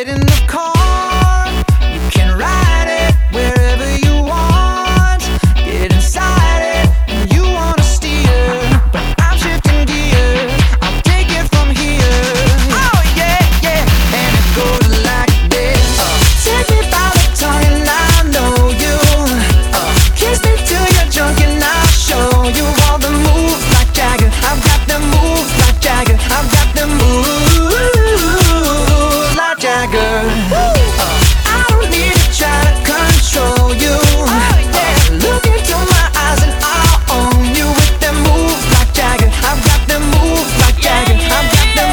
in the car. You can ride it wherever you want. Get inside it when you wanna steer. But I'm shifting gears, I'll take it from here. Oh yeah, yeah, and it goes like this. Take me by the tongue and I know you. Kiss me till you're drunk and I'll show you all the moves like Jagger. I've got the moves like Jagger. I've got the moves like Jagger. I don't need to try to control you. Look into my eyes and I'll own you with them moves like Jagger. I've got them moves like Jagger. I've got them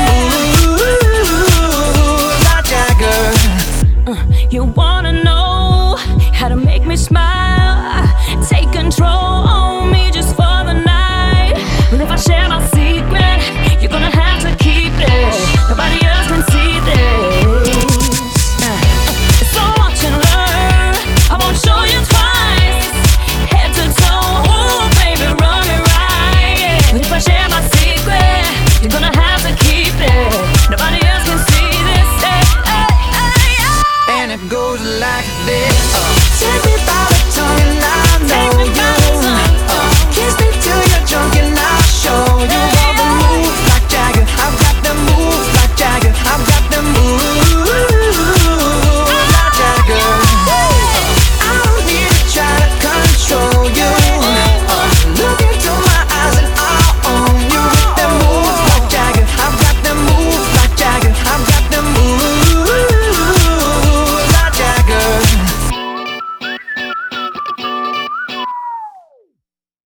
moves like Jagger. You wanna know how to make me smile? Take control on me just for the night. But if I share my secret, you're gonna have to keep it. Nobody else can see this. So watch and learn. I won't show you twice. Head to toe, ooh, baby, run it right. But if I share my secret, you're gonna have to keep it. Nobody else can see this. And it goes like this. Take me